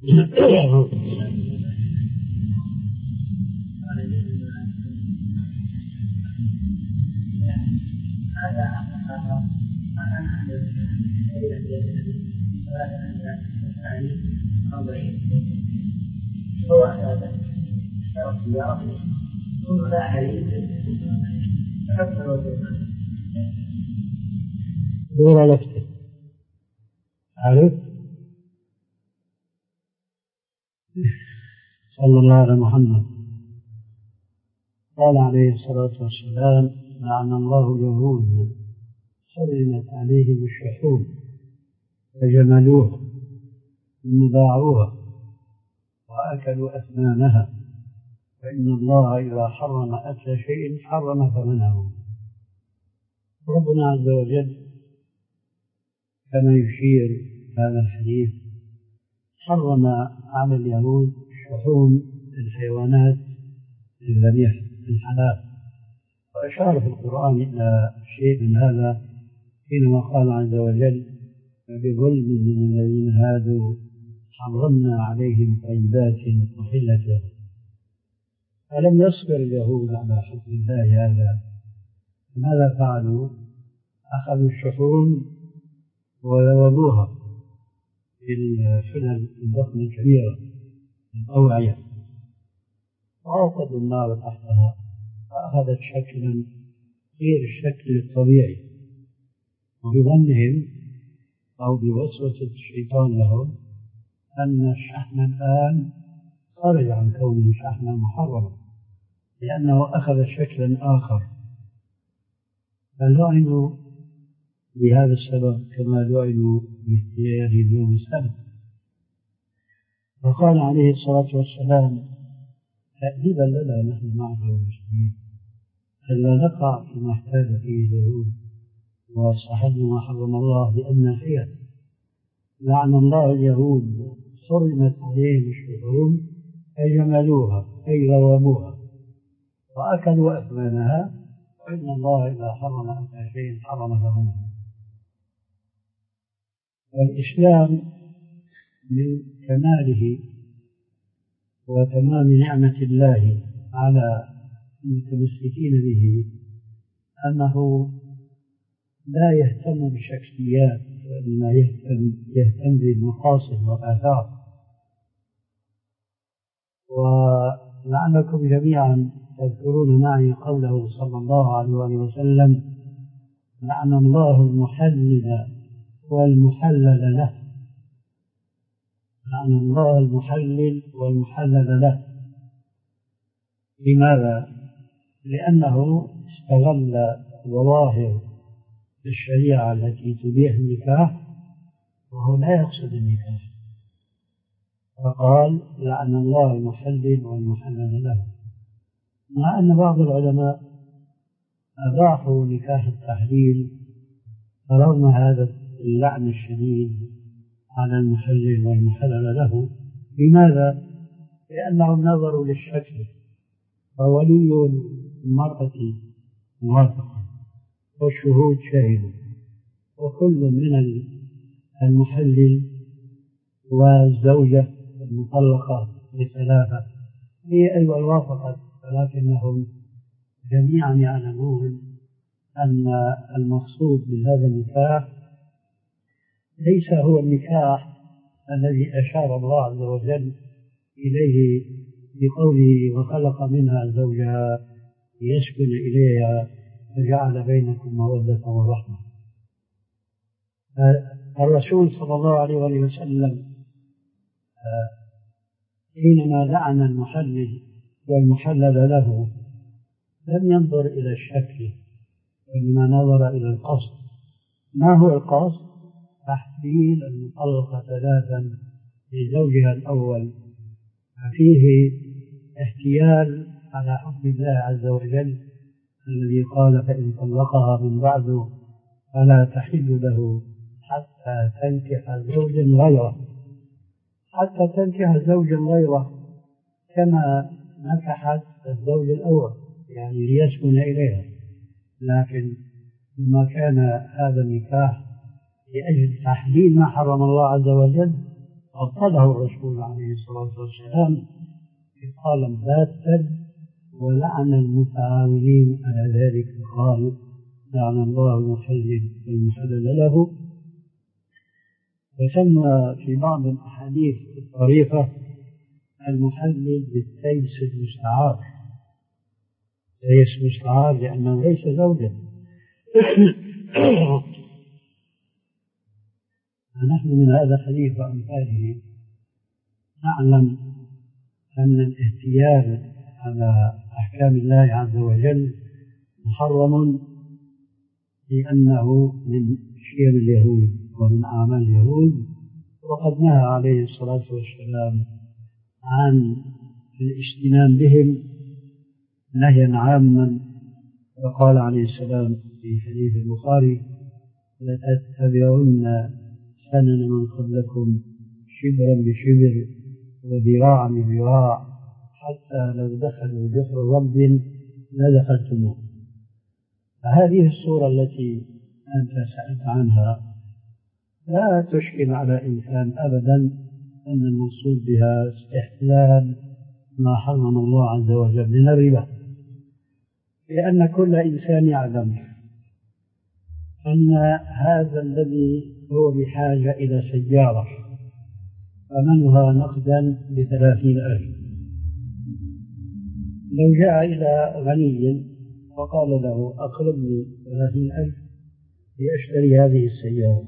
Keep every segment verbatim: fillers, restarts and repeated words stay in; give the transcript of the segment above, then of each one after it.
دور نفسه عارف. صلى الله على محمد. قال عليه الصلاة والسلام: لعن الله اليهود حرمت عليهم الشحوم فجملوها ثم باعوها وأكلوا أثمانها، فإن الله إذا حرم أكل شيء حرم ثمنه. ربنا عز وجل كما يشير هذا الحديث حرم على اليهود شحوم الحيوانات الذبيحة الحلال، وأشار في القرآن إلى شيء من هذا حينما قال عز وجل: بظلم من الذين هادوا حرمنا عليهم طيبات أحلت لهم. فلم يصبر اليهود على حكم الله هذا، فماذا فعلوا؟ أخذوا الشحوم وذوبوها في الحلل الضخمة الكبيرة الأوعية وأوقدوا النار تحتها، فأخذت شكلا غير الشكل الطبيعي، وبظنهم أو بوسوسة الشيطان لهم أن الشحم الآن خرج عن كونه شحما محرما لأنه أخذ شكلا آخر، فلعنوا بهذا السبب كما لعنوا باختيار يوم السبت. فقال عليه الصلاة والسلام: تأديبا لنا نحن معشر المسلمين ألا نقع فيما احتاج فيه اليهود واستحلوا ما حرم الله بأن فيها. لعن الله اليهود حرمت عليهم الشحوم فجملوها أي غوموها وأكلوا أثمانها، وإن الله إذا حرم أكل شيء حرم ثمنه. والإسلام من كماله وتمام نعمة الله على المتمسكين به أنه لا يهتم بالشكليات وإنما يهتم, يهتم بالمقاصد والآثار. ولعلكم جميعا تذكرون معي قوله صلى الله عليه وسلم: لعن الله المحلل والمحلل له. لعن الله المحلل والمحلل له. لماذا؟ لأنه استغل ظواهر الشريعة التي تبيح النكاح وهو لا يقصد النكاح، فقال: لعن الله المحلل والمحلل له، مع أن بعض العلماء أباحوا نكاح التحليل فرغم هذا اللعن الشديد على المحلل والمحلل له. لماذا؟ لأنهم نظروا للشكل، فولي المرأة موافق والشهود شهدوا، وكل من المحلل والزوجة المطلقة بثلاثة هي أيضا وافقت، ولكنهم جميعا يعلمون أن المقصود بهذا النكاح ليس هو النكاح الذي أشار الله عز وجل إليه بقوله: وخلق منها زوجها ليسكن إليها وجعل بينكم مودة ورحمة. الرسول صلى الله عليه وسلم حينما لعن المحلل والمحلل له لم ينظر إلى الشكل، وإنما نظر إلى القصد. ما هو القصد؟ تحليل المطلقة ثلاثا لزوجها الأول، ففيه احتيال على حكم الله عز وجل الذي قال: فإن طلقها من بعد فلا تحل له حتى تنكح زوجا غيره. حتى تنكح زوجا غيره كما نكحت الزوج الأول، يعني ليسكن إليها. لكن لما كان هذا النكاح لأجل تحليل ما حرم الله عز وجل أبطله الرسول عليه الصلاة والسلام إبطالا باتا، ولعن المتعاونين على ذلك فقال: لعن الله المحلل والمحلل له. وسمى في بعض الأحاديث الطريقة المحلل بالتيس المستعار، تيس مستعار لأنه ليس زوجا. ونحن من هذا الحديث وأمثاله نعلم أن الاهتيال على أحكام الله عز وجل محرم، لأنه من شيم اليهود ومن أعمال اليهود، وقد نهى عليه الصلاة والسلام عن الاجتنان بهم نهيا عاما، وقال عليه السلام في حديث البخاري: لتتبعن سنن من قبلكم شبرا بشبر وذراعا بذراع حتى لو دخلوا جحر رب لدخلتموه. فهذه الصورة التي أنت سألت عنها لا تشكل على إنسان أبدا أن المقصود بها استحلال ما حرم الله عز وجل من الربا، لأن كل إنسان يعلم أن هذا الذي هو بحاجة إلى سيارة ثمنها نقدا بثلاثين ألف، لو جاء إلى غني وقال له: أقرضني ثلاثين ألف لأشتري هذه السيارة،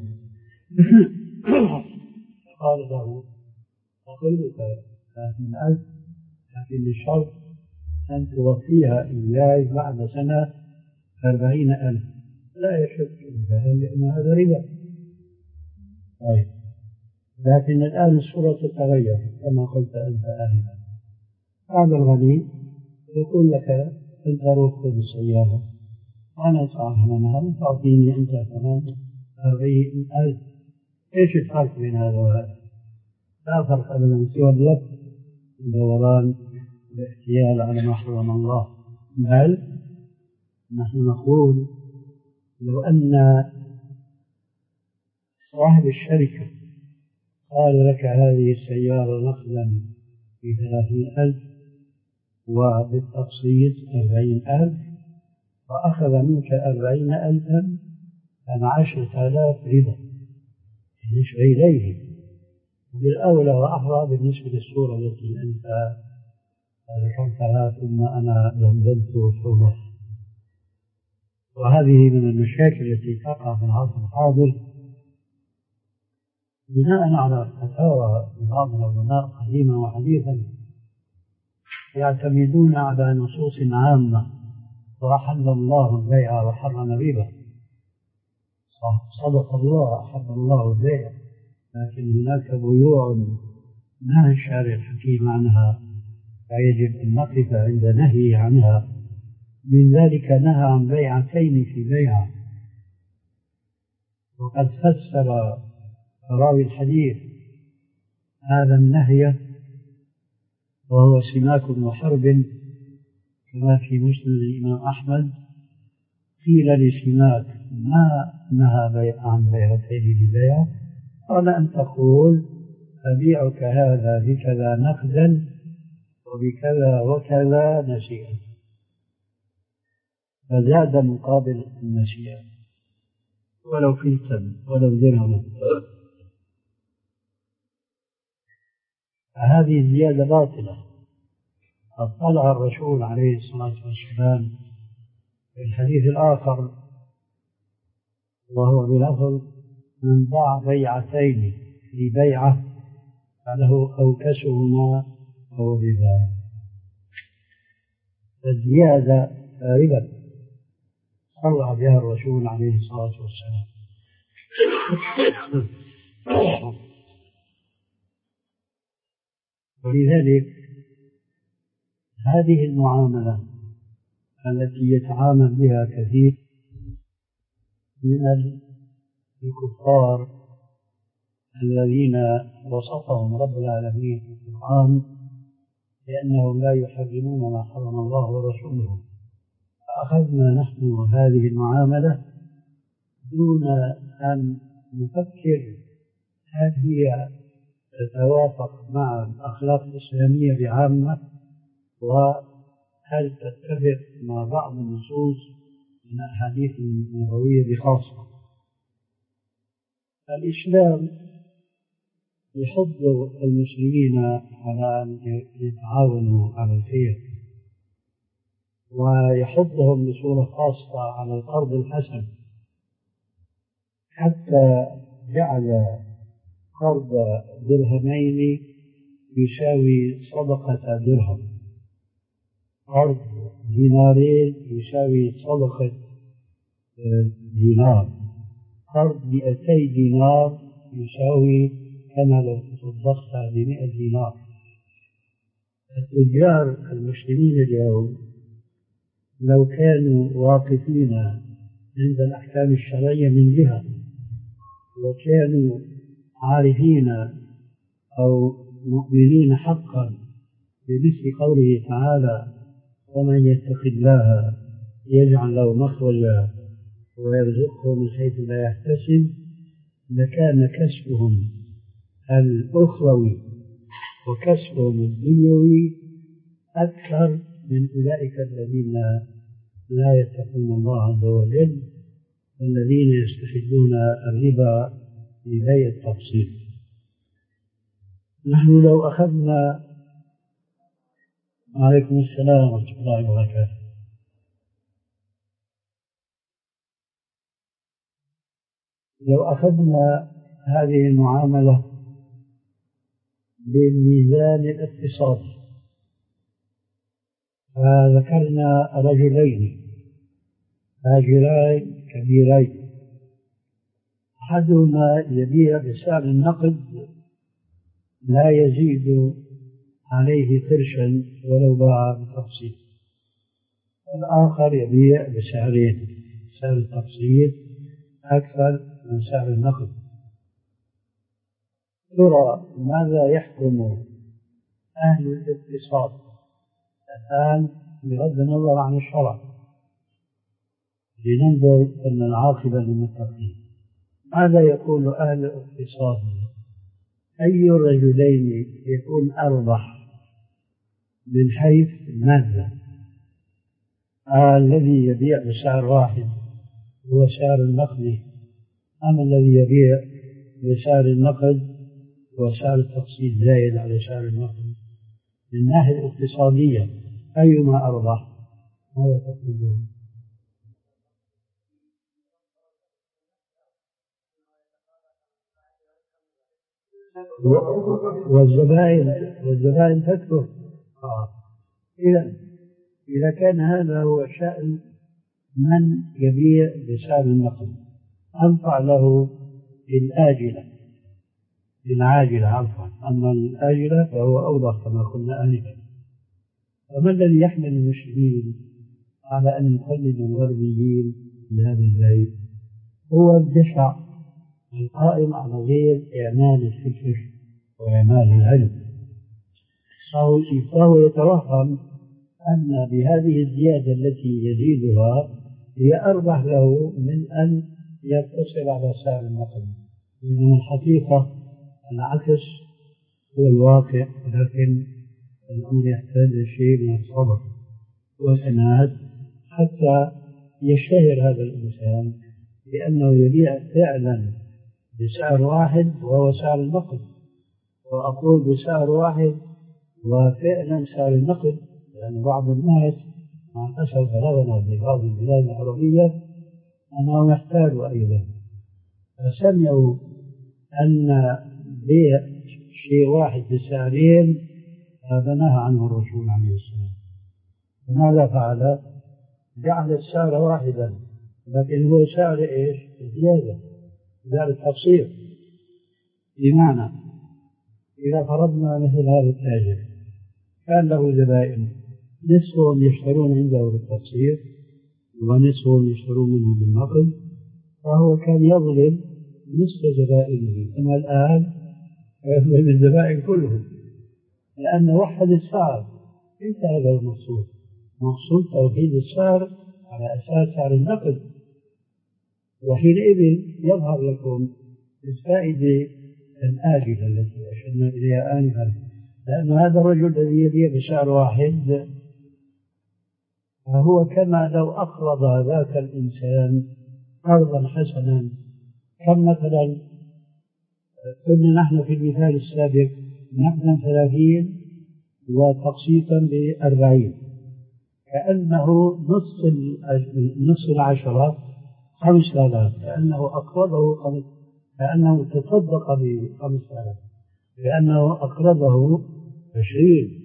قال له: أقرضك ثلاثين ألف لكن الشرط أن توفيها إياي بعد سنة أربعين ألف. لا يشك الفهم لأن هذا ربا. طيب، لكن الآن الصورة تتغير كما قلت أنت آنفا. هذا الغني يقول لك: أنت روح خذ السيارة وأنا أدفع ثمنها، تعطيني أنت ثمن أربعين ألف. إيش الفرق بين هذا وهذا؟ لا فرق أبدا سوى اللف والدوران والاحتيال على ما حرم الله. بل نحن نقول: لو أن صاحب الشركة قال لك هذه السيارة نقدا بثلاثين ألف وبالتقسيط أربعين ألف، وأخذ منك أربعين ألفا، كان عشرة آلاف ربا بالنسبة إليه. بالأولى وأحرى بالنسبة للصورة التي أنت ذكرتها ثم أنا دندنت حولها. وهذه من المشاكل التي تقع في العصر الحاضر بناء على فتاوى بعض العلماء قديما وحديثا، يعتمدون على نصوص عامة: وأحل الله البيع وحرم الربا. صدق الله، أحل الله البيع، لكن هناك بيوع نهى الشارع الحكيم عنها، فيجب أن نقف عند نهي عنها. من ذلك نهى عن بيعتين في بيعة، وقد فسر راوي الحديث هذا النهي وهو سماك وحرب، كما في مسند الإمام أحمد: قيل لسماك: ما نهى بيع عن بيعتين ببيع؟ قال: أن تقول أبيعك هذا بكذا نقدا وبكذا وكذا نسيئا، فزاد مقابل النسيئة ولو فلتا ولو درهما. فهذه الزيادة باطلة. اطلع الرسول عليه الصلاة والسلام في الحديث الآخر وهو بلفظ: من باع بيعتين في بيعة فله أوكسهما أو ربا. فالزيادة ربا صلى بها الرسول عليه الصلاة والسلام. ولذلك هذه المعاملة التي يتعامل بها كثير من الكفار الذين وصفهم رب العالمين في القرآن لأنهم لا يحرمون ما حرم الله ورسوله، فأخذنا نحن هذه المعاملة دون أن نفكر هل هي تتوافق مع الأخلاق الإسلامية بعامة، وهل تتفق مع بعض النصوص من الأحاديث النبوية بخاصة. الإسلام يحض المسلمين على أن يتعاونوا على الخير، ويحضهم بصورة خاصة على القرض الحسن، حتى جعل قرض درهمين يساوي صدقة درهم، قرض دينارين يساوي صدقة دينار، قرض مئتي دينار يساوي كما لو تصدقت بمئة دينار. التجار المسلمين اليوم لو كانوا واقفين عند الأحكام الشرعية من جهة، وكانوا عارفين أو مؤمنين حقا بمثل قوله تعالى: ومن يتق الله يجعل له مخرجا ويرزقه من حيث لا يحتسب، لكان كسبهم الأخروي وكسبهم الدنيوي أكثر من أولئك الذين لا يتقون الله عز وجل، والذين يستحلون الربا لبيع التقسيط. نحن لو أخذنا عليكم السلام ورحمة الله وبركاته لو أخذنا هذه المعاملة بالميزان الاقتصادي، فذكرنا رجلين تاجرين كبيرين، أحدهما يبيع بسعر النقد لا يزيد عليه قرشا ولو باع بالتقسيط، والآخر يبيع بسعرين، سعر التقسيط أكثر من سعر النقد. ترى ماذا يحكم أهل الاقتصاد الآن بغض النظر عن الشرع، لننظر أن العاقبة للمتقين؟ ماذا يقول أهل الاقتصاد؟ أي الرجلين يكون أربح من حيث المادة؟ آه الذي يبيع بسعر واحد هو سعر النقد، أم الذي يبيع بسعر النقد وسعر التقسيط زايد على سعر النقد؟ من الناحية الاقتصادية أيما أربح؟ ماذا تقولون؟ والزبائن والزبائن تكثر. إذا إذا كان هذا هو شأن من يبيع بسعر النقد، أنفع له الآجلة العاجلة عفوا، أما الآجلة فهو أوضح كما قلنا آنفا. وما الذي يحمل المسلمين على أن يقلدوا الغربيين لهذا البيع؟ هو الدفع القائم على غير إعمال الفكر وإعمال العلم. فهو يتوهم أن بهذه الزيادة التي يزيدها هي أربح له من أن يقتصر على سعر النقد، من الحقيقة العكس هو الواقع، ولكن الأمر يحتاج شيء من الصبر والعناد حتى يشتهر هذا الإنسان بأنه يبيع فعلا بسعر واحد وهو سعر النقد. وأقول بسعر واحد وفعلا سعر النقد لأن بعض الناس مع الأسف بلغنا في بعض البلاد العربية أنهم يحتاجوا أيضا، فسمعوا أن بيع شيء واحد بسعرين هذا نهى عنه الرسول عليه السلام. فماذا فعل؟ جعل السعر واحدا، لكن هو سعر إيش؟ زيادة، سعر التقسيط. بمعنى إذا فرضنا مثل هذا التاجر كان له زبائن، نصفهم يشترون عنده بالتقسيط ونصفهم يشترون منه بالنقد، فهو كان يظلم نصف زبائنه. أما الآن يظلم الزبائن كلهم لأنه وحد السعر. ليس هذا المقصود، مقصود توحيد السعر على أساس سعر النقد. وحينئذ يظهر لكم الفائدة الآجلة التي أشرنا إليها آنفا، لأن هذا الرجل الذي يبيع بسعر واحد فهو كما لو أقرض ذاك الإنسان قرضا حسنا. كم مثلا كنا نحن في المثال السابق نقدا ثلاثين وتقسيطا بأربعين، كأنه نصف نصف العشرة خمس آلاف، كأنه أقرضه خمس، كأنه تصدق بخمس آلاف، لأنه أقرضه عشرين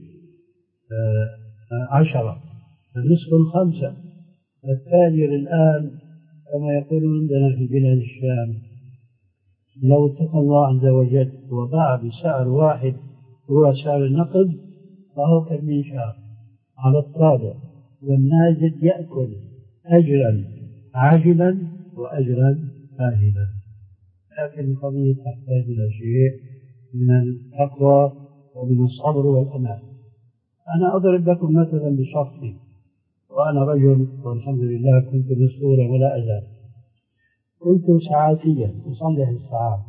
عشرة نصف الخمسة. التاجر الآن كما يقولون عندنا في بلاد الشام لو اتقى الله عز وجل وباع بسعر واحد هو سعر النقد فهو كالمنشار على الطابع، والناجد يأكل أجرا عاجلا وأجرا آجلا. لكن القضية تحتاج إلى شيء من التقوى ومن الصبر والأمان. أنا أضرب لكم مثلا بشخصي، وأنا رجل والحمد لله كنت مسؤولا ولا أزال. كنت ساعاتيا أصلح الساعات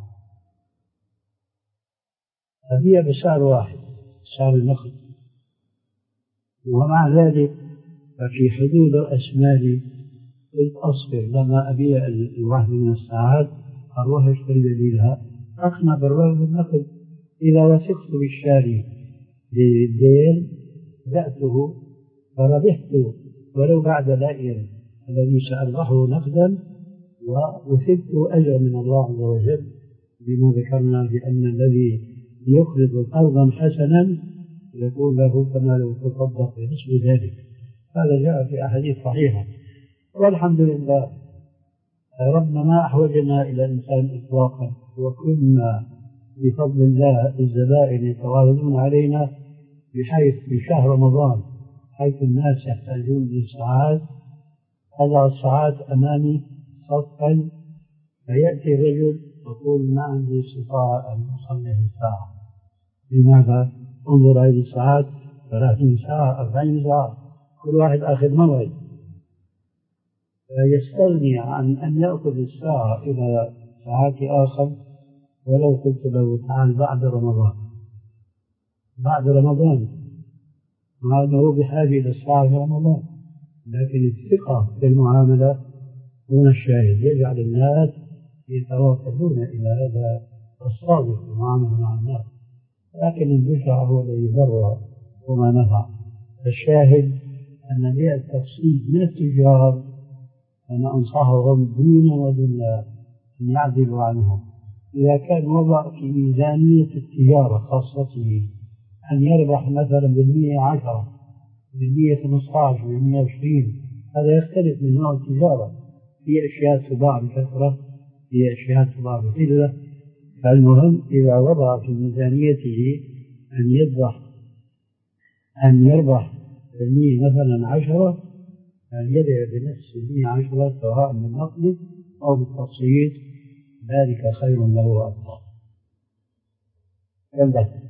أبيع بسعر واحد سعر النقد، ومع ذلك ففي حدود رأسمالي قلت أصبر لما أبيع الواحد من الساعات أروح أشتري بديلها أقنع بالرغم بالنقد. إذا وثقت بالشاري بالدين بعته فربحت ولو بعد دائر الذي سأربحه نقدا، ووثقت أجر من الله عز وجل بما ذكرنا بأن الذي يقرض قرضا حسنا يقول له كما لو تصدق بنصف ذلك. هذا جاء في أحاديث صحيحة، والحمد لله ربنا ما أحوجنا إلى الإنسان إطلاقا، وكنا بفضل الله الزبائن يتواردون علينا بحيث في شهر رمضان حيث الناس يحتاجون للساعات أضع الساعات أمامي صفا، فيأتي الرجل يقول ما عندي استطاعة أن أصلح الساعة. لماذا؟ انظر هذه الساعات ثلاثين ساعة أربعين ساعة كل واحد آخذ موعد، فيستغني عن أن يأخذ الساعة إلى ساعات آخر. ولو قلت له تعال بعد رمضان بعد رمضان مع أنه بحاجة إلى الساعة في رمضان، لكن الثقة في المعاملة دون الشاهد يجعل الناس يتوافدون إلى هذا الصادق في المعاملة مع الناس، لكن البشع هو الذي ضر وما نفع. الشاهد أن بيع التقسيط من التجار أنا أنصحهم دينا ودنيا أن يعدلوا عنهم. إذا كان وضع في ميزانية التجارة خاصته أن يربح مثلا بالمية عشرة بالمية خمسة عشر بالمية عشرين، هذا يختلف من نوع التجارة. في أشياء تباع بكثرة في أشياء تباع بقلة، فالمهم إذا وضع في ميزانيته أن يربح أن يربح بالمية مثلا عشرة أن يبيع بنفس المية عشرة سواء من نقد أو بالتقسيط، ذلك خير له وأفضل. كم ده؟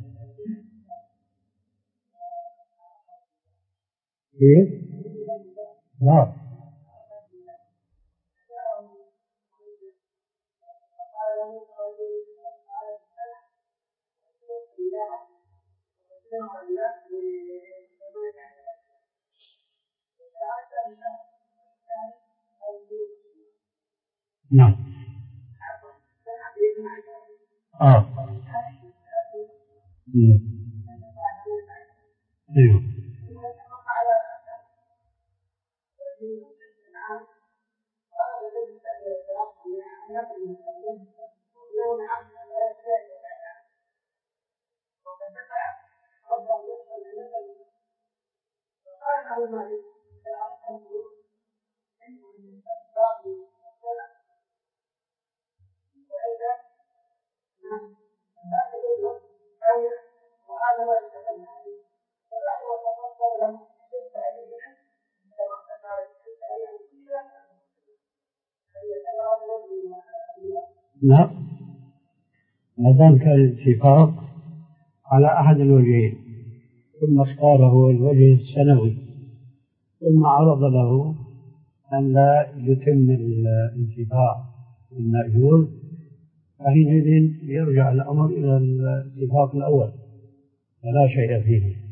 إيه؟ لا. نعم. آه. أيوه. لا، ما دام كان الاتفاق على أحد الوجهين ثم اختاره الوجه السنوي ثم عرض له أن لا يتم الانتفاع بالمأجور، فحينئذ يرجع الأمر إلى الاتفاق الأول فلا شيء فيه.